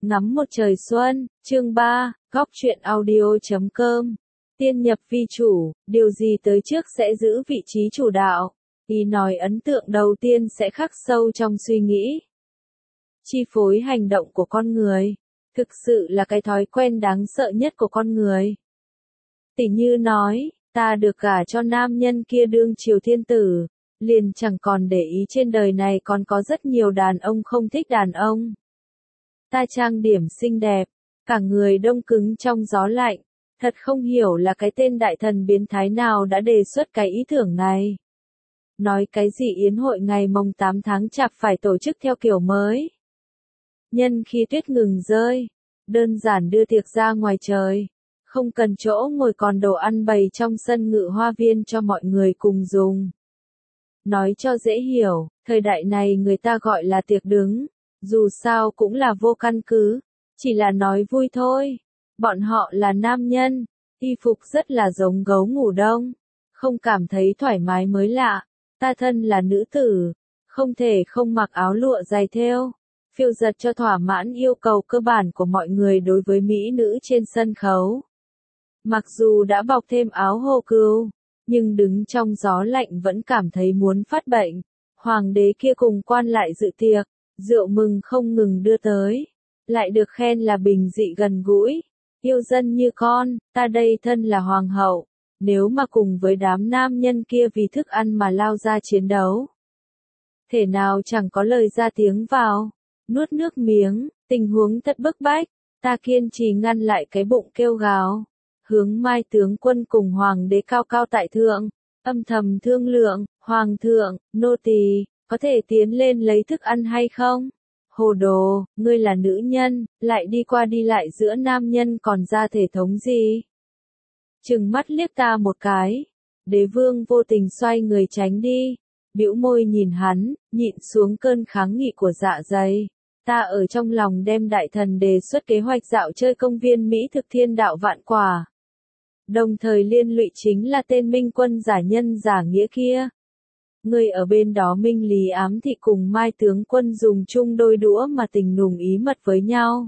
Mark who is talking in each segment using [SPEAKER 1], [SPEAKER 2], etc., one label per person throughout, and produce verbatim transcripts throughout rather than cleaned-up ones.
[SPEAKER 1] Ngắm một trời xuân, chương ba, góc truyện audio chấm com. Tiên nhập vi chủ, điều gì tới trước sẽ giữ vị trí chủ đạo. Ý nói ấn tượng đầu tiên sẽ khắc sâu trong suy nghĩ. Chi phối hành động của con người. Thực sự là cái thói quen đáng sợ nhất của con người. Tỉ như nói, ta được gả cho nam nhân kia đương triều thiên tử, liền chẳng còn để ý trên đời này còn có rất nhiều đàn ông không thích đàn ông. Ta trang điểm xinh đẹp, cả người đông cứng trong gió lạnh, thật không hiểu là cái tên đại thần biến thái nào đã đề xuất cái ý tưởng này. Nói cái gì yến hội ngày mồng tám tháng chạp phải tổ chức theo kiểu mới. Nhân khi tuyết ngừng rơi, đơn giản đưa tiệc ra ngoài trời, không cần chỗ ngồi còn đồ ăn bày trong sân ngự hoa viên cho mọi người cùng dùng. Nói cho dễ hiểu, thời đại này người ta gọi là tiệc đứng, dù sao cũng là vô căn cứ, chỉ là nói vui thôi. Bọn họ là nam nhân, y phục rất là giống gấu ngủ đông, không cảm thấy thoải mái mới lạ. Ta thân là nữ tử, không thể không mặc áo lụa dày thêu, phiêu dật cho thỏa mãn yêu cầu cơ bản của mọi người đối với mỹ nữ trên sân khấu. Mặc dù đã bọc thêm áo hô cừu, nhưng đứng trong gió lạnh vẫn cảm thấy muốn phát bệnh. Hoàng đế kia cùng quan lại dự tiệc, rượu mừng không ngừng đưa tới, lại được khen là bình dị gần gũi, yêu dân như con. Ta đây thân là hoàng hậu, nếu mà cùng với đám nam nhân kia vì thức ăn mà lao ra chiến đấu, thể nào chẳng có lời ra tiếng vào, nuốt nước miếng. Tình huống thật bức bách, ta kiên trì ngăn lại cái bụng kêu gào, hướng Mai tướng quân cùng hoàng đế cao cao tại thượng, âm thầm thương lượng. Hoàng thượng, nô tỳ có thể tiến lên lấy thức ăn hay không? Hồ đồ, ngươi là nữ nhân, lại đi qua đi lại giữa nam nhân còn ra thể thống gì? Trừng mắt liếc ta một cái, đế vương vô tình xoay người tránh đi, bĩu môi nhìn hắn, nhịn xuống cơn kháng nghị của dạ dày. Ta ở trong lòng đem đại thần đề xuất kế hoạch dạo chơi công viên Mỹ thực thiên đạo vạn quả. Đồng thời liên lụy chính là tên minh quân giả nhân giả nghĩa kia. Người ở bên đó minh lý ám thị cùng Mai tướng quân dùng chung đôi đũa mà tình nùng ý mật với nhau.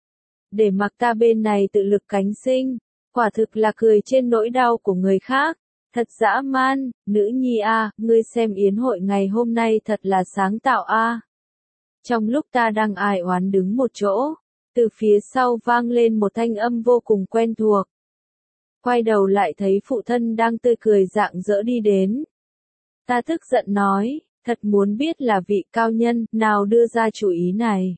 [SPEAKER 1] Để mặc ta bên này tự lực cánh sinh, quả thực là cười trên nỗi đau của người khác. Thật dã man, nữ nhi a, ngươi xem yến hội ngày hôm nay thật là sáng tạo a. Trong lúc ta đang ai oán đứng một chỗ, từ phía sau vang lên một thanh âm vô cùng quen thuộc. Quay đầu lại thấy phụ thân đang tươi cười rạng rỡ đi đến. Ta tức giận nói, thật muốn biết là vị cao nhân nào đưa ra chủ ý này.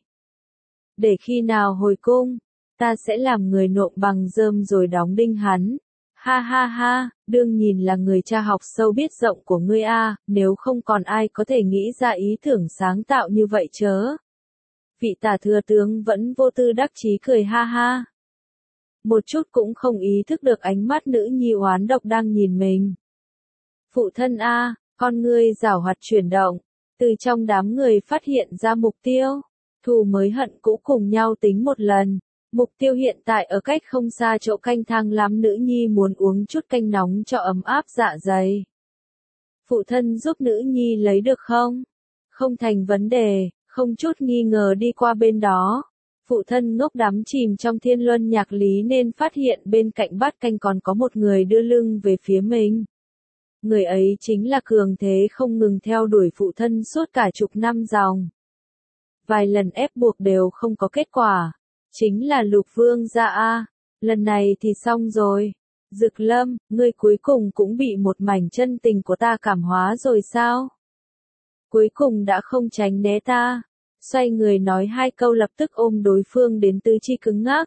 [SPEAKER 1] Để khi nào hồi cung, ta sẽ làm người nộm bằng rơm rồi đóng đinh hắn. Ha ha ha, đương nhìn là người cha học sâu biết rộng của ngươi a, nếu không còn ai có thể nghĩ ra ý tưởng sáng tạo như vậy chớ. Vị tả thừa tướng vẫn vô tư đắc chí cười ha ha. Một chút cũng không ý thức được ánh mắt nữ nhi oán độc đang nhìn mình. Phụ thân a, con ngươi giảo hoạt chuyển động, từ trong đám người phát hiện ra mục tiêu, thù mới hận cũ cùng nhau tính một lần. Mục tiêu hiện tại ở cách không xa chỗ canh thang lắm, nữ nhi muốn uống chút canh nóng cho ấm áp dạ dày. Phụ thân giúp nữ nhi lấy được không? Không thành vấn đề, không chút nghi ngờ đi qua bên đó. Phụ thân ngốc đắm chìm trong thiên luân nhạc lý nên phát hiện bên cạnh bát canh còn có một người đưa lưng về phía mình. Người ấy chính là cường thế không ngừng theo đuổi phụ thân suốt cả chục năm dòng. Vài lần ép buộc đều không có kết quả. Chính là Lục Vương gia a, lần này thì xong rồi. Dực Lâm, ngươi cuối cùng cũng bị một mảnh chân tình của ta cảm hóa rồi sao? Cuối cùng đã không tránh né ta. Xoay người nói hai câu lập tức ôm đối phương đến tứ chi cứng ngắc.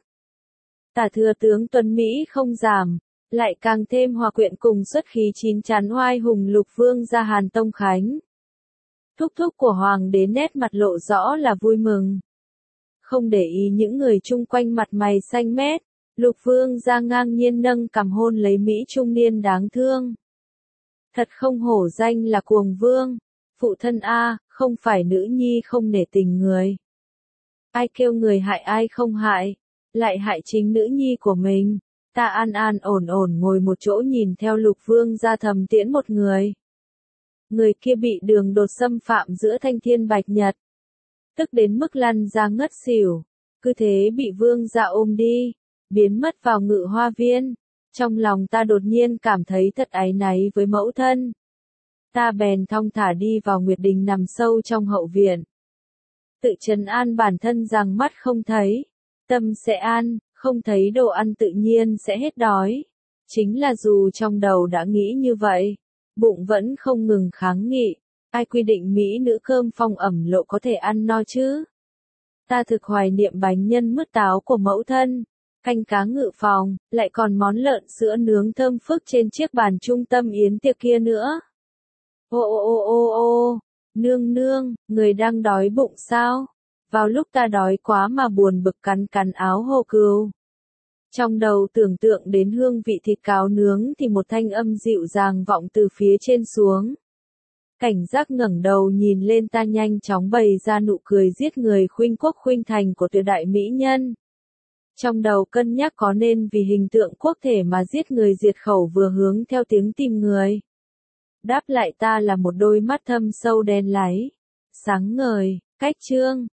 [SPEAKER 1] Tả thừa tướng tuấn Mỹ không giảm, lại càng thêm hòa quyện cùng xuất khí chín chắn oai hùng Lục Vương gia Hàn Tông Khánh. Thúc thúc của hoàng đế nét mặt lộ rõ là vui mừng. Không để ý những người chung quanh mặt mày xanh mét, Lục Vương gia ngang nhiên nâng cằm hôn lấy Mỹ trung niên đáng thương. Thật không hổ danh là cuồng vương. Phụ thân a, không phải nữ nhi không nể tình người. Ai kêu người hại ai không hại, lại hại chính nữ nhi của mình. Ta an an ổn ổn ngồi một chỗ nhìn theo Lục Vương gia thầm tiễn một người. Người kia bị đường đột xâm phạm giữa thanh thiên bạch nhật. Tức đến mức lăn ra ngất xỉu. cứ thế bị vương gia ôm đi, biến mất vào ngự hoa viên. Trong lòng ta đột nhiên cảm thấy thật áy náy với mẫu thân. Ta bèn thong thả đi vào Nguyệt Đình nằm sâu trong hậu viện. Tự trấn an bản thân rằng mắt không thấy, tâm sẽ an, không thấy đồ ăn tự nhiên sẽ hết đói. Chính là dù trong đầu đã nghĩ như vậy, bụng vẫn không ngừng kháng nghị. Ai quy định mỹ nữ cơm phong ẩm lộ có thể ăn no chứ? Ta thực hoài niệm bánh nhân mứt táo của mẫu thân, canh cá ngự phòng, lại còn món lợn sữa nướng thơm phức trên chiếc bàn trung tâm yến tiệc kia nữa. Ô ô ô ô ô, nương nương, người đang đói bụng sao? Vào lúc ta đói quá mà buồn bực cắn cắn áo Hồ Cừu. Trong đầu tưởng tượng đến hương vị thịt cáo nướng thì một thanh âm dịu dàng vọng từ phía trên xuống. Cảnh giác ngẩng đầu nhìn lên ta nhanh chóng bày ra nụ cười giết người khuynh quốc khuynh thành của tuyệt đại mỹ nhân. Trong đầu cân nhắc có nên vì hình tượng quốc thể mà giết người diệt khẩu vừa hướng theo tiếng tìm người. Đáp lại ta là một đôi mắt thâm sâu đen láy, sáng ngời, cách trương.